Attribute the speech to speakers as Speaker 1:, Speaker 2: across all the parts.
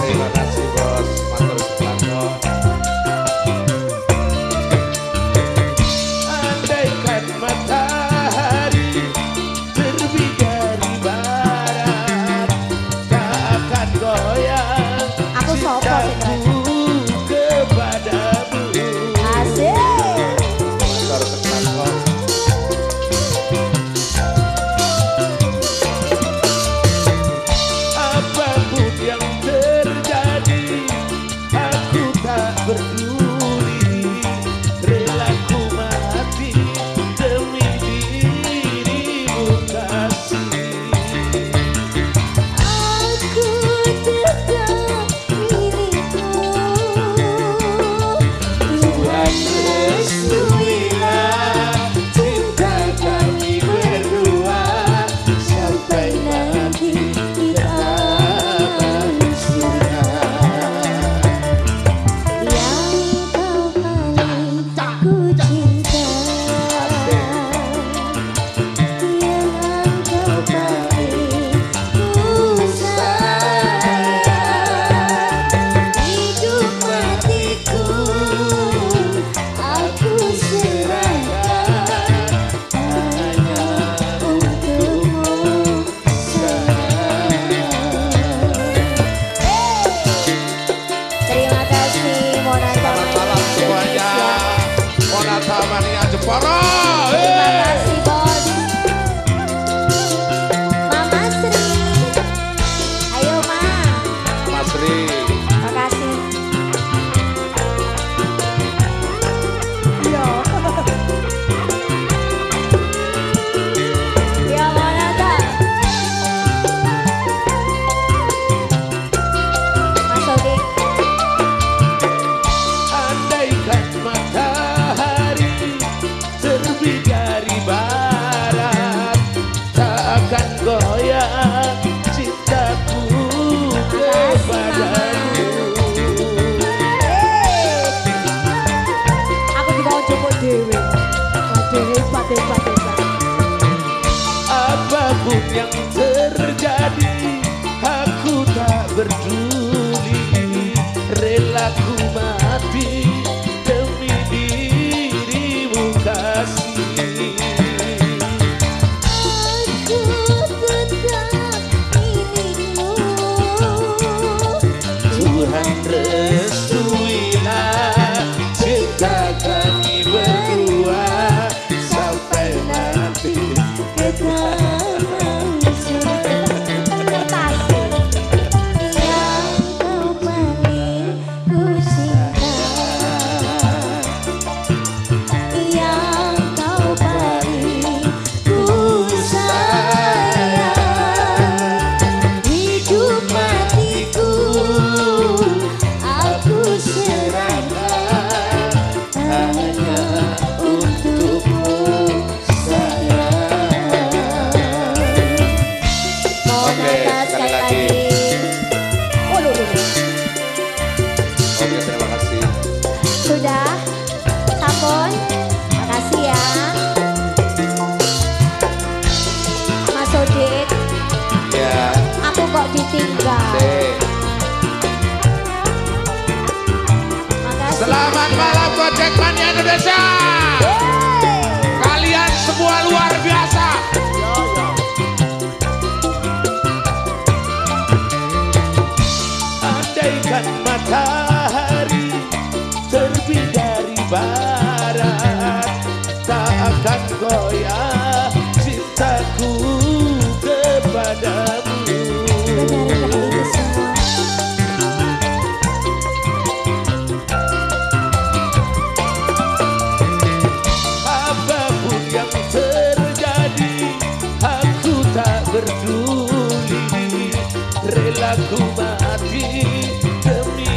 Speaker 1: makasih bos, matur Suparno.
Speaker 2: Andaikan matahari terbit dari barat, tak akan goyang cintaku kepadamu.
Speaker 3: Asik.
Speaker 1: Matur Suparno.
Speaker 2: Apapun yang terjadi, aku tak peduli, rela ku mati demi dirimu kasih.
Speaker 3: Aku tetap milikmu.
Speaker 2: Tuhan restuilah cinta kami berdua sampai nanti kita surga.
Speaker 3: Yang kau paling ku cinta, yang kau paling ku sayang, hidup matiku aku serahkan hanya untukmu sayang. Terima kasih Monata
Speaker 1: Selamat malam semuanya. Monata Mania Jepara.
Speaker 3: Terima kasih bos. Mama Sri. Ayo ma.
Speaker 1: Mas Ri.
Speaker 3: Makasih. Yo. Ya Monata. Mas Odik.
Speaker 2: Andaikan matahari terbit dari barat, tak akan goyang cintaku kepadamu.
Speaker 3: Aku juga mau coba dewe. Hebat.
Speaker 2: Apapun yang terjadi, aku tak peduli, rela ku mati demi dirimu kasih.
Speaker 3: Aku tetap milikmu.
Speaker 2: Tuhan restuilah cinta kami berdua sampai nanti
Speaker 3: Ke taman surga. Yang kau paling ku cinta, yang kau paling ku sayang, hidup matiku aku serahkan hanya untukmu sayang. Monata sekali lagi.
Speaker 1: Oke, terima kasih.
Speaker 3: Sudah, sampun. Makasih ya. Mas Odik,
Speaker 1: Ya,
Speaker 3: aku kok ditinggal.
Speaker 1: Dek.
Speaker 3: Makasih.
Speaker 1: Selamat malam Gojek Mania Indonesia. Kalian semua luar biasa.
Speaker 2: Andaikan matahari terbit dari barat, tak akan goyah cintaku kepadamu.
Speaker 3: Benar-benar itu semua.
Speaker 2: Apapun yang terjadi, aku tak peduli, rela ku mati demi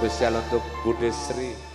Speaker 1: spesial untuk Bude Sri.